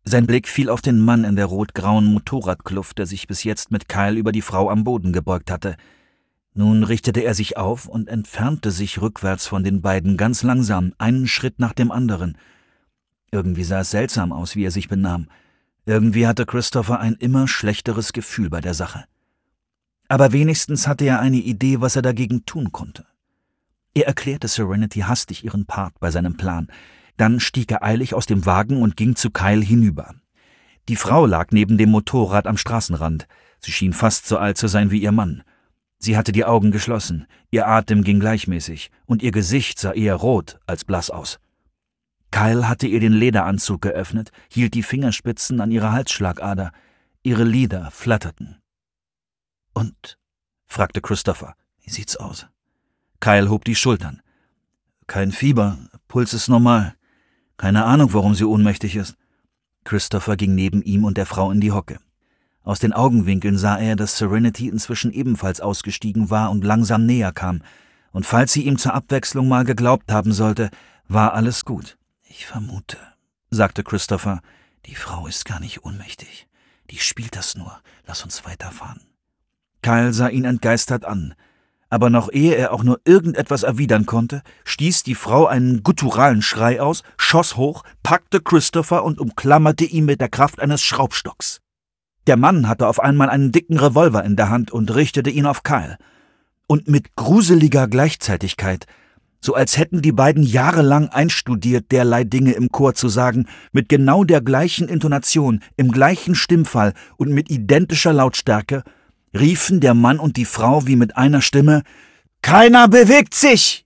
Sein Blick fiel auf den Mann in der rot-grauen Motorradkluft, der sich bis jetzt mit Kyle über die Frau am Boden gebeugt hatte. Nun richtete er sich auf und entfernte sich rückwärts von den beiden ganz langsam, einen Schritt nach dem anderen. Irgendwie sah es seltsam aus, wie er sich benahm. Irgendwie hatte Christopher ein immer schlechteres Gefühl bei der Sache. Aber wenigstens hatte er eine Idee, was er dagegen tun konnte. Er erklärte Serenity hastig ihren Part bei seinem Plan. Dann stieg er eilig aus dem Wagen und ging zu Kyle hinüber. Die Frau lag neben dem Motorrad am Straßenrand. Sie schien fast so alt zu sein wie ihr Mann. Sie hatte die Augen geschlossen, ihr Atem ging gleichmäßig und ihr Gesicht sah eher rot als blass aus. Kyle hatte ihr den Lederanzug geöffnet, hielt die Fingerspitzen an ihrer Halsschlagader. Ihre Lider flatterten. »Und?« fragte Christopher. »Wie sieht's aus?« Kyle hob die Schultern. »Kein Fieber, Puls ist normal. Keine Ahnung, warum sie ohnmächtig ist.« Christopher ging neben ihm und der Frau in die Hocke. Aus den Augenwinkeln sah er, dass Serenity inzwischen ebenfalls ausgestiegen war und langsam näher kam. Und falls sie ihm zur Abwechslung mal geglaubt haben sollte, war alles gut. »Ich vermute«, sagte Christopher, »die Frau ist gar nicht ohnmächtig. Die spielt das nur. Lass uns weiterfahren.« Kyle sah ihn entgeistert an. Aber noch ehe er auch nur irgendetwas erwidern konnte, stieß die Frau einen gutturalen Schrei aus, schoss hoch, packte Christopher und umklammerte ihn mit der Kraft eines Schraubstocks. Der Mann hatte auf einmal einen dicken Revolver in der Hand und richtete ihn auf Kyle. Und mit gruseliger Gleichzeitigkeit, so als hätten die beiden jahrelang einstudiert, derlei Dinge im Chor zu sagen, mit genau der gleichen Intonation, im gleichen Stimmfall und mit identischer Lautstärke, riefen der Mann und die Frau wie mit einer Stimme: »Keiner bewegt sich!«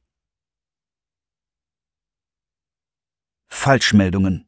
Falschmeldungen.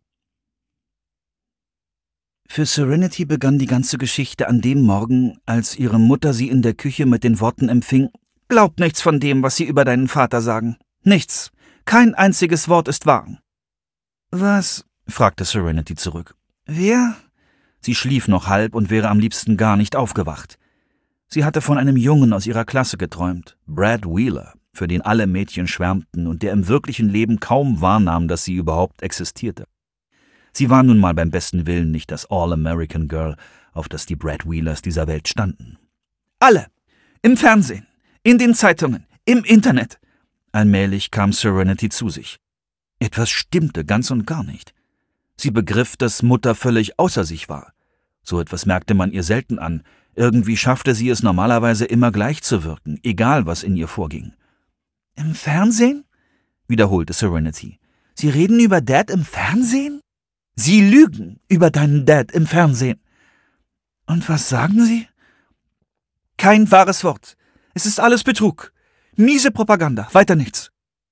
Für Serenity begann die ganze Geschichte an dem Morgen, als ihre Mutter sie in der Küche mit den Worten empfing: »Glaub nichts von dem, was sie über deinen Vater sagen. Nichts. Kein einziges Wort ist wahr.« »Was?« fragte Serenity zurück. »Wer?« Sie schlief noch halb und wäre am liebsten gar nicht aufgewacht. Sie hatte von einem Jungen aus ihrer Klasse geträumt, Brad Wheeler, für den alle Mädchen schwärmten und der im wirklichen Leben kaum wahrnahm, dass sie überhaupt existierte. Sie war nun mal beim besten Willen nicht das All-American Girl, auf das die Brad Wheelers dieser Welt standen. »Alle! Im Fernsehen, in den Zeitungen, im Internet!« Allmählich kam Serenity zu sich. Etwas stimmte ganz und gar nicht. Sie begriff, dass Mutter völlig außer sich war. So etwas merkte man ihr selten an. Irgendwie schaffte sie es normalerweise immer gleich zu wirken, egal was in ihr vorging. »Im Fernsehen?« wiederholte Serenity. »Sie reden über Dad im Fernsehen? Sie lügen über deinen Dad im Fernsehen.« »Und was sagen Sie?« »Kein wahres Wort. Es ist alles Betrug. Miese Propaganda, weiter nichts.«